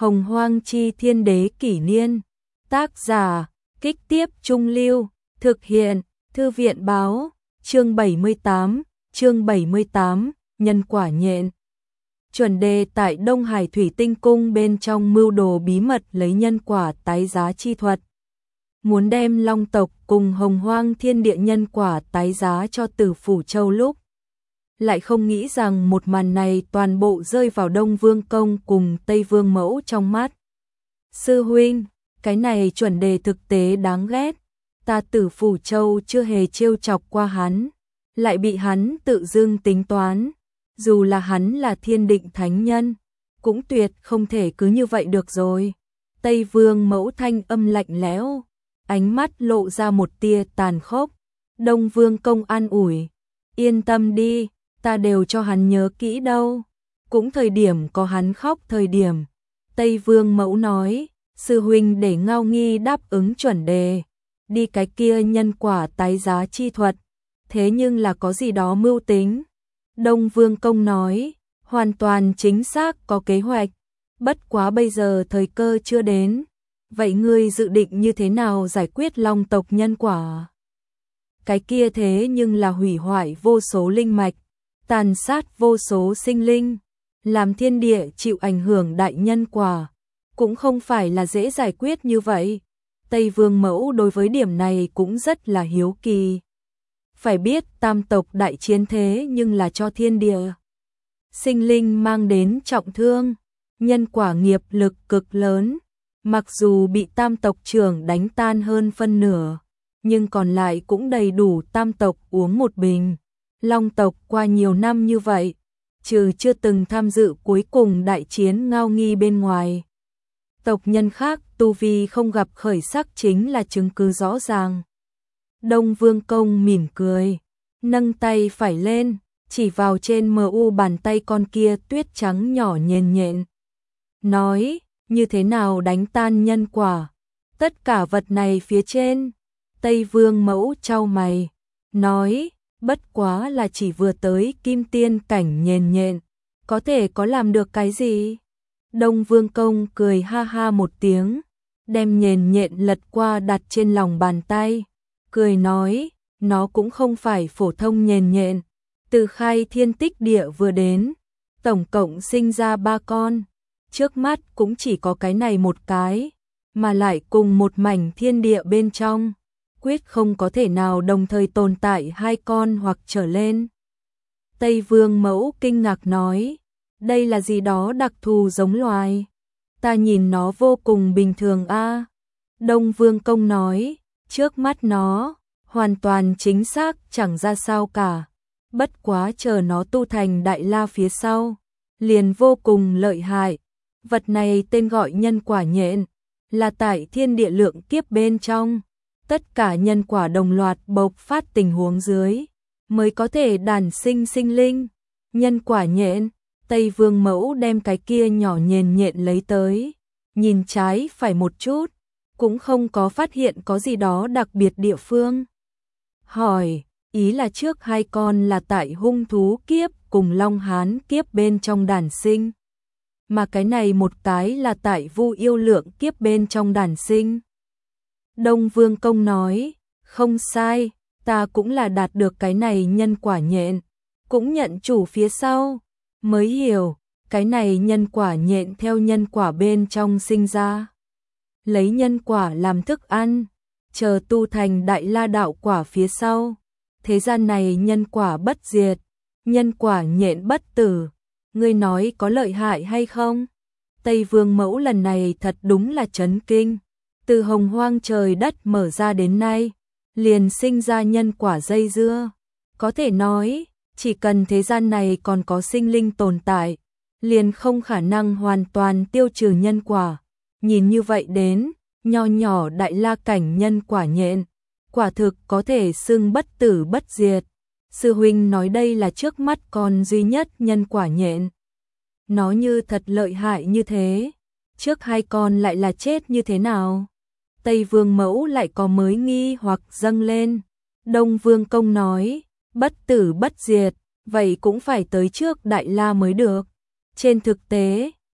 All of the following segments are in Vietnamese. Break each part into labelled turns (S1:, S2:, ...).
S1: Hồng Hoang Chi Thiên Đế Kỷ Niên. Tác giả, Kích Tiếp Trung Lưu. Thực hiện, Thư viện Báo. Chương 78, Nhân quả nhện. Chuẩn Đề tại Đông Hải Thủy Tinh Cung bên trong mưu đồ bí mật lấy nhân quả tái giá chi thuật. Muốn đem Long tộc cùng Hồng Hoang Thiên Địa nhân quả tái giá cho Tử Phủ Châu lúc. Lại không nghĩ rằng một màn này toàn bộ rơi vào Đông Vương Công cùng Tây Vương Mẫu trong mắt. Sư huynh, cái này Chuẩn Đề thực tế đáng ghét. Ta Tử Phủ Châu chưa hề trêu chọc qua hắn, lại bị hắn tự dưng tính toán. Dù là hắn là thiên định thánh nhân, cũng tuyệt không thể cứ như vậy được rồi. Tây Vương Mẫu thanh âm lạnh lẽo, ánh mắt lộ ra một tia tàn khốc. Đông Vương Công an ủi, yên tâm đi, ta đều cho hắn nhớ kỹ đâu. Cũng thời điểm có hắn khóc thời điểm. Tây Vương Mẫu nói, sư huynh để Ngao Nghi đáp ứng Chuẩn Đề, đi cái kia nhân quả tái giá chi thuật, thế nhưng là có gì đó mưu tính. Đông Vương Công nói, hoàn toàn chính xác có kế hoạch, bất quá bây giờ thời cơ chưa đến. Vậy ngươi dự định như thế nào giải quyết Long tộc nhân quả? Cái kia thế nhưng là hủy hoại vô số linh mạch, tàn sát vô số sinh linh, làm thiên địa chịu ảnh hưởng đại nhân quả, cũng không phải là dễ giải quyết như vậy. Tây Vương Mẫu đối với điểm này cũng rất là hiếu kỳ. Phải biết tam tộc đại chiến thế nhưng là cho thiên địa sinh linh mang đến trọng thương, nhân quả nghiệp lực cực lớn. Mặc dù bị tam tộc trưởng đánh tan hơn phân nửa, nhưng còn lại cũng đầy đủ tam tộc uống một bình. Long tộc qua nhiều năm như vậy, trừ chưa từng tham dự cuối cùng đại chiến Ngao Nghi bên ngoài, tộc nhân khác tu vi không gặp khởi sắc chính là chứng cứ rõ ràng. Đông Vương Công mỉm cười, nâng tay phải lên, chỉ vào trên mu bàn tay con kia tuyết trắng nhỏ nhện nhện. Nói, như thế nào đánh tan nhân quả? Tất cả vật này phía trên. Tây Vương Mẫu chau mày, nói, bất quá là chỉ vừa tới kim tiên cảnh nhện nhện, có thể có làm được cái gì? Đông Vương Công cười ha ha một tiếng, đem nhện nhện lật qua đặt trên lòng bàn tay, cười nói, nó cũng không phải phổ thông nhện nhện, từ khai thiên tích địa vừa đến, tổng cộng sinh ra 3 con, trước mắt cũng chỉ có cái này một cái, mà lại cùng một mảnh thiên địa bên trong, quyết không có thể nào đồng thời tồn tại 2 con hoặc trở lên. Tây Vương Mẫu kinh ngạc nói, đây là gì đó đặc thù giống loài, ta nhìn nó vô cùng bình thường a. Đông Vương Công nói, trước mắt nó, hoàn toàn chính xác chẳng ra sao cả, bất quá chờ nó tu thành đại la phía sau, liền vô cùng lợi hại. Vật này tên gọi nhân quả nhện, là tại thiên địa lượng kiếp bên trong, tất cả nhân quả đồng loạt bộc phát tình huống dưới, mới có thể đản sinh sinh linh. Nhân quả nhện, Tây Vương Mẫu đem cái kia nhỏ nhện nhện lấy tới, nhìn trái phải một chút, cũng không có phát hiện có gì đó đặc biệt địa phương. Hỏi, ý là trước 2 con là tại hung thú kiếp cùng Long Hán kiếp bên trong đản sinh, mà cái này một cái là tại Vu Yêu Lượng kiếp bên trong đản sinh. Đông Vương Công nói, không sai, ta cũng là đạt được cái này nhân quả nhện, cũng nhận chủ phía sau, mới hiểu, cái này nhân quả nhện theo nhân quả bên trong sinh ra. Lấy nhân quả làm thức ăn, chờ tu thành đại la đạo quả phía sau, thế gian này nhân quả bất diệt, nhân quả nhện bất tử. Ngươi nói có lợi hại hay không? Tây Vương Mẫu lần này thật đúng là chấn kinh. Từ hồng hoang trời đất mở ra đến nay, liền sinh ra nhân quả dây dưa. Có thể nói, chỉ cần thế gian này còn có sinh linh tồn tại, liền không khả năng hoàn toàn tiêu trừ nhân quả. Nhìn như vậy đến, nho nhỏ đại la cảnh nhân quả nhện, quả thực có thể xưng bất tử bất diệt. Sư huynh nói đây là trước mắt con duy nhất nhân quả nhện. Nó như thật lợi hại như thế, trước 2 con lại là chết như thế nào? Tây Vương Mẫu lại có mới nghi hoặc dâng lên. Đông Vương Công nói, bất tử bất diệt, vậy cũng phải tới trước đại la mới được. Trên thực tế,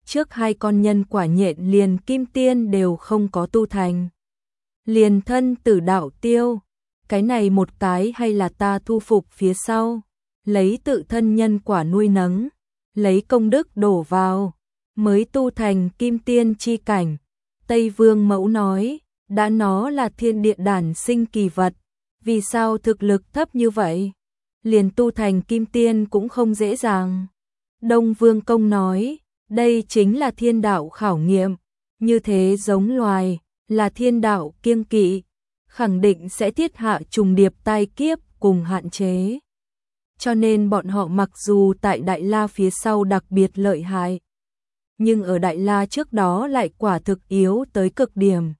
S1: trước hai con nhân quả nhện liền kim tiên đều không có tu thành. Liền thân tử đạo tiêu, cái này một cái hay là ta thu phục phía sau, lấy tự thân nhân quả nuôi nấng, lấy công đức đổ vào, mới tu thành kim tiên chi cảnh. Tây Vương Mẫu nói, đã nó là thiên địa đản sinh kỳ vật, vì sao thực lực thấp như vậy? Liền tu thành kim tiên cũng không dễ dàng. Đông Vương Công nói, đây chính là thiên đạo khảo nghiệm, như thế giống loài, là thiên đạo kiêng kỵ, khẳng định sẽ thiết hạ trùng điệp tai kiếp cùng hạn chế. Cho nên bọn họ mặc dù tại Đại La phía sau đặc biệt lợi hại, nhưng ở Đại La trước đó lại quả thực yếu tới cực điểm.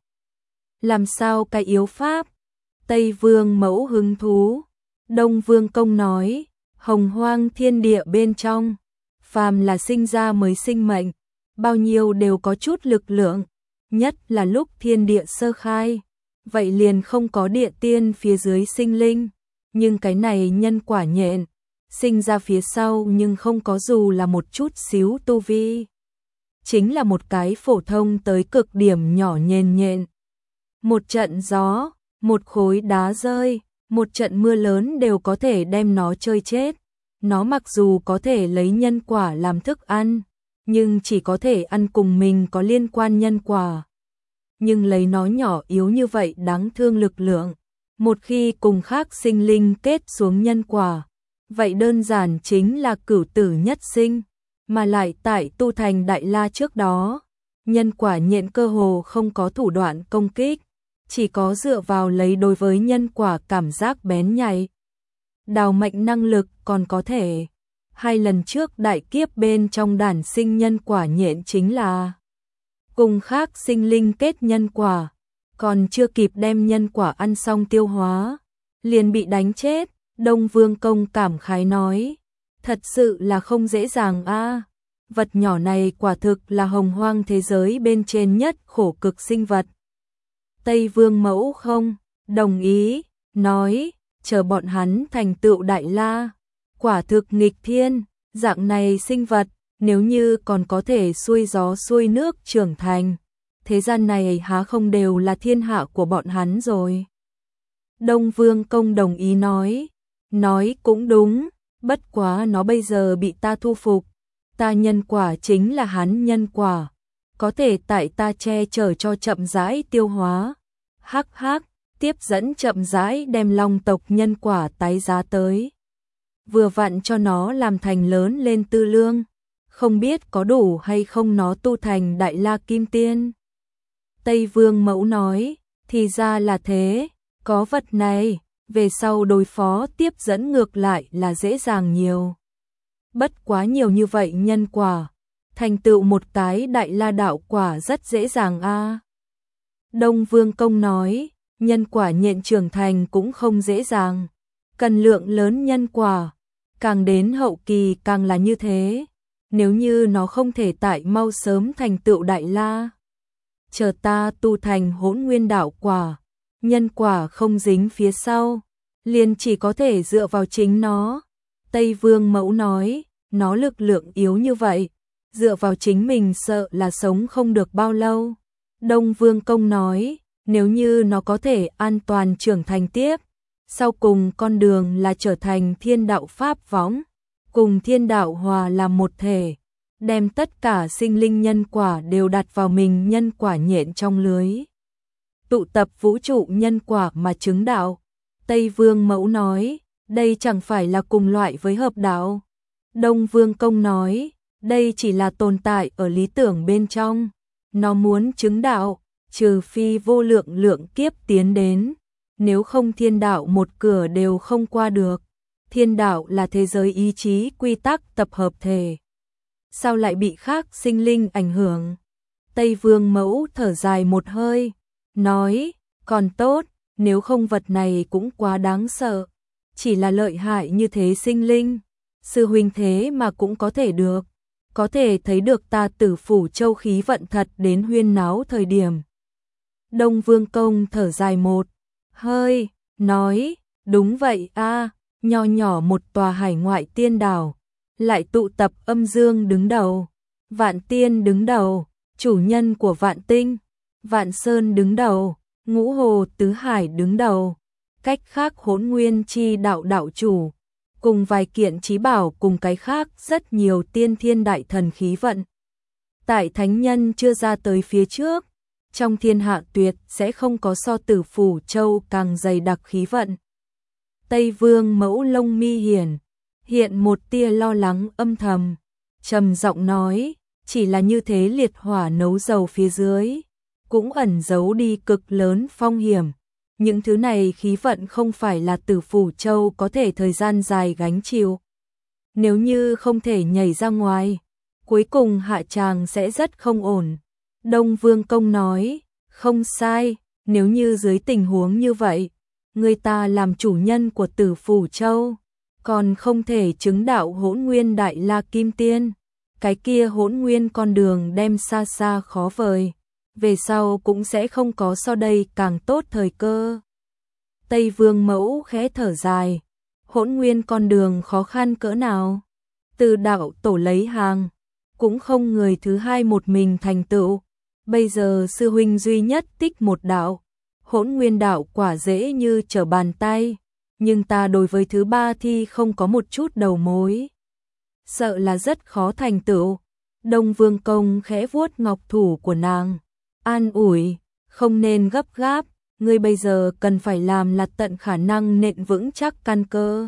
S1: Làm sao cái yếu pháp? Tây Vương Mẫu hứng thú. Đông Vương Công nói, hồng hoang thiên địa bên trong, phàm là sinh ra mới sinh mệnh, bao nhiêu đều có chút lực lượng, nhất là lúc thiên địa sơ khai, vậy liền không có địa tiên phía dưới sinh linh, nhưng cái này nhân quả nhện, sinh ra phía sau nhưng không có dù là một chút xíu tu vi. Chính là một cái phổ thông tới cực điểm nhỏ nhện. Một trận gió, một khối đá rơi, một trận mưa lớn đều có thể đem nó chơi chết. Nó mặc dù có thể lấy nhân quả làm thức ăn, nhưng chỉ có thể ăn cùng mình có liên quan nhân quả. Nhưng lấy nó nhỏ yếu như vậy đáng thương lực lượng, một khi cùng khác sinh linh kết xuống nhân quả, vậy đơn giản chính là cửu tử nhất sinh, mà lại tại tu thành Đại La trước đó, nhân quả nhện cơ hồ không có thủ đoạn công kích, chỉ có dựa vào lấy đối với nhân quả cảm giác bén nhạy. Đào mệnh năng lực còn có thể. Hai lần trước đại kiếp bên trong đản sinh nhân quả nhện chính là cùng khác sinh linh kết nhân quả, còn chưa kịp đem nhân quả ăn xong tiêu hóa, liền bị đánh chết. Đông Vương Công cảm khái nói, thật sự là không dễ dàng a. Vật nhỏ này quả thực là hồng hoang thế giới bên trên nhất khổ cực sinh vật. Tây Vương Mẫu không đồng ý, nói, chờ bọn hắn thành tựu Đại La, quả thực nghịch thiên, dạng này sinh vật, nếu như còn có thể xuôi gió xuôi nước trưởng thành, thế gian này há không đều là thiên hạ của bọn hắn rồi. Đông Vương Công đồng ý nói cũng đúng, bất quá nó bây giờ bị ta thu phục, ta nhân quả chính là hắn nhân quả, có thể tại ta che chở cho chậm rãi tiêu hóa. Hắc hắc, tiếp dẫn chậm rãi đem long tộc nhân quả tái giá tới. Vừa vặn cho nó làm thành lớn lên tư lương, không biết có đủ hay không nó tu thành Đại La Kim Tiên. Tây Vương Mẫu nói, thì ra là thế, có vật này, về sau đối phó tiếp dẫn ngược lại là dễ dàng nhiều. Bất quá nhiều như vậy nhân quả, thành tựu một cái Đại La đạo quả rất dễ dàng a. Đông Vương Công nói, nhân quả nhện trưởng thành cũng không dễ dàng, cần lượng lớn nhân quả, càng đến hậu kỳ càng là như thế, nếu như nó không thể tại mau sớm thành tựu Đại La. Chờ ta tu thành Hỗn Nguyên đạo quả, nhân quả không dính phía sau, liền chỉ có thể dựa vào chính nó. Tây Vương Mẫu nói, nó lực lượng yếu như vậy, dựa vào chính mình sợ là sống không được bao lâu. Đông Vương Công nói, nếu như nó có thể an toàn trưởng thành tiếp, sau cùng con đường là trở thành thiên đạo pháp võng, cùng thiên đạo hòa làm một thể, đem tất cả sinh linh nhân quả đều đặt vào mình nhân quả nhện trong lưới. Tụ tập vũ trụ nhân quả mà chứng đạo. Tây Vương Mẫu nói, đây chẳng phải là cùng loại với hợp đạo. Đông Vương Công nói, đây chỉ là tồn tại ở lý tưởng bên trong. Nó muốn chứng đạo, trừ phi vô lượng lượng kiếp tiến đến, nếu không thiên đạo một cửa đều không qua được. Thiên đạo là thế giới ý chí quy tắc tập hợp thể. Sao lại bị khác sinh linh ảnh hưởng? Tây Vương Mẫu thở dài một hơi, nói, còn tốt, nếu không vật này cũng quá đáng sợ. Chỉ là lợi hại như thế sinh linh, sư huynh thế mà cũng có thể được. Có thể thấy được ta Tử Phủ Châu khí vận thật đến huyên náo thời điểm. Đông Vương Công thở dài một hơi, nói, đúng vậy a, nho nhỏ một tòa hải ngoại tiên đảo, lại tụ tập âm dương đứng đầu. Vạn Tiên đứng đầu, chủ nhân của Vạn Tinh, Vạn Sơn đứng đầu, Ngũ Hồ Tứ Hải đứng đầu, cách khác Hỗn Nguyên Chi đạo đạo chủ, cùng vài kiện chí bảo cùng cái khác rất nhiều tiên thiên đại thần khí vận. Tại thánh nhân chưa ra tới phía trước, trong thiên hạ tuyệt sẽ không có so Tử Phủ Châu càng dày đặc khí vận. Tây Vương Mẫu lông mi hiện một tia lo lắng âm thầm, trầm giọng nói, chỉ là như thế liệt hỏa nấu dầu phía dưới, cũng ẩn giấu đi cực lớn phong hiểm. Những thứ này khí vận không phải là Tử Phủ Châu có thể thời gian dài gánh chịu. Nếu như không thể nhảy ra ngoài, cuối cùng hạ tràng sẽ rất không ổn. Đông Vương Công nói, không sai, nếu như dưới tình huống như vậy, người ta làm chủ nhân của Tử Phủ Châu, còn không thể chứng đạo Hỗn Nguyên Đại La Kim Tiên, cái kia Hỗn Nguyên con đường đem xa xa khó vời, về sau cũng sẽ không có so đây càng tốt thời cơ. Tây Vương Mẫu khẽ thở dài, Hỗn Nguyên con đường khó khăn cỡ nào, từ đạo tổ lấy hàng, cũng không người thứ hai một mình thành tựu, bây giờ sư huynh duy nhất tích một đạo, Hỗn Nguyên đạo quả dễ như trở bàn tay, nhưng ta đối với thứ ba thi không có một chút đầu mối, sợ là rất khó thành tựu. Đông Vương Công khẽ vuốt ngọc thủ của nàng, an ủi, không nên gấp gáp, ngươi bây giờ cần phải làm là tận khả năng nện vững chắc căn cơ,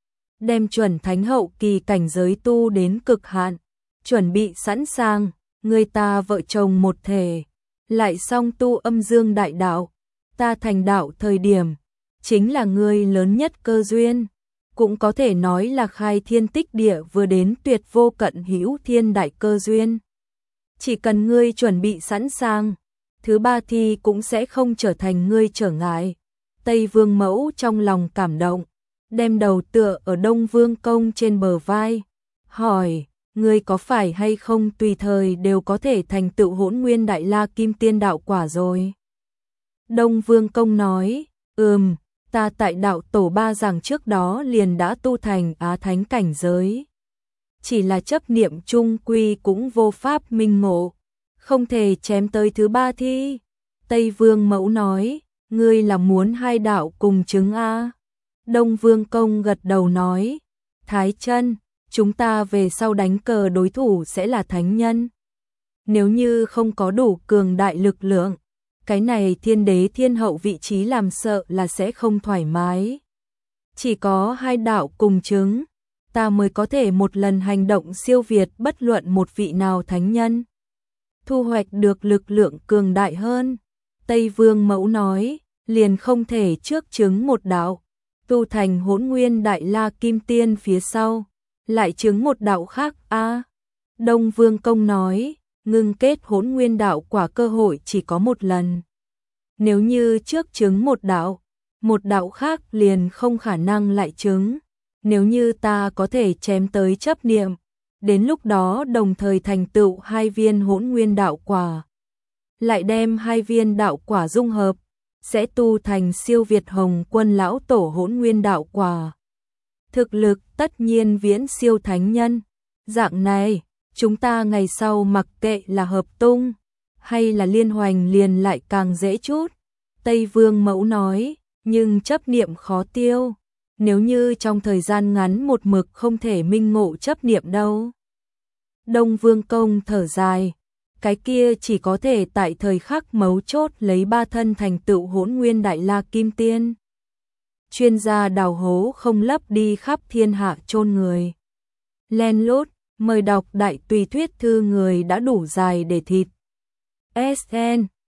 S1: đem chuẩn thánh hậu kỳ cảnh giới tu đến cực hạn, chuẩn bị sẵn sàng, người ta vợ chồng một thể, lại song tu âm dương đại đạo, ta thành đạo thời điểm, chính là ngươi lớn nhất cơ duyên, cũng có thể nói là khai thiên tích địa vừa đến tuyệt vô cận hữu thiên đại cơ duyên. Chỉ cần ngươi chuẩn bị sẵn sàng, thứ ba thi cũng sẽ không trở thành ngươi trở ngại. Tây Vương Mẫu trong lòng cảm động, đem đầu tựa ở Đông Vương Công trên bờ vai, hỏi, ngươi có phải hay không tùy thời đều có thể thành tựu Hỗn Nguyên Đại La Kim Tiên đạo quả rồi? Đông Vương Công nói, ta tại đạo tổ ba giảng trước đó liền đã tu thành Á Thánh cảnh giới. Chỉ là chấp niệm chung quy cũng vô pháp minh ngộ, không thể chém tới thứ ba thi. Tây Vương Mẫu nói, ngươi là muốn hai đạo cùng chứng a? Đông Vương Công gật đầu nói, Thái Chân, chúng ta về sau đánh cờ đối thủ sẽ là thánh nhân. Nếu như không có đủ cường đại lực lượng, cái này thiên đế thiên hậu vị trí làm sợ là sẽ không thoải mái. Chỉ có hai đạo cùng chứng, ta mới có thể một lần hành động siêu việt bất luận một vị nào thánh nhân, thu hoạch được lực lượng cường đại hơn. Tây Vương Mẫu nói, liền không thể trước chứng một đạo, tu thành Hỗn Nguyên Đại La Kim Tiên phía sau, lại chứng một đạo khác a? Đông Vương Công nói, ngưng kết Hỗn Nguyên đạo quả cơ hội chỉ có một lần. Nếu như trước chứng một đạo khác liền không khả năng lại chứng. Nếu như ta có thể chém tới chấp niệm, đến lúc đó đồng thời thành tựu hai viên Hỗn Nguyên đạo quả, lại đem hai viên đạo quả dung hợp, sẽ tu thành siêu việt Hồng Quân lão tổ Hỗn Nguyên đạo quả. Thực lực tất nhiên viễn siêu thánh nhân. Dạng này, chúng ta ngày sau mặc kệ là hợp tung hay là liên hoành liền lại càng dễ chút. Tây Vương Mẫu nói, nhưng chấp niệm khó tiêu. Nếu như trong thời gian ngắn một mực không thể minh ngộ chấp niệm đâu. Đông Vương Công thở dài, cái kia chỉ có thể tại thời khắc mấu chốt lấy ba thân thành tựu Hỗn Nguyên Đại La Kim Tiên. Chuyên gia đào hố không lấp đi khắp thiên hạ chôn người. Len lút, mời đọc đại tùy thuyết thư người đã đủ dài để thịt. SN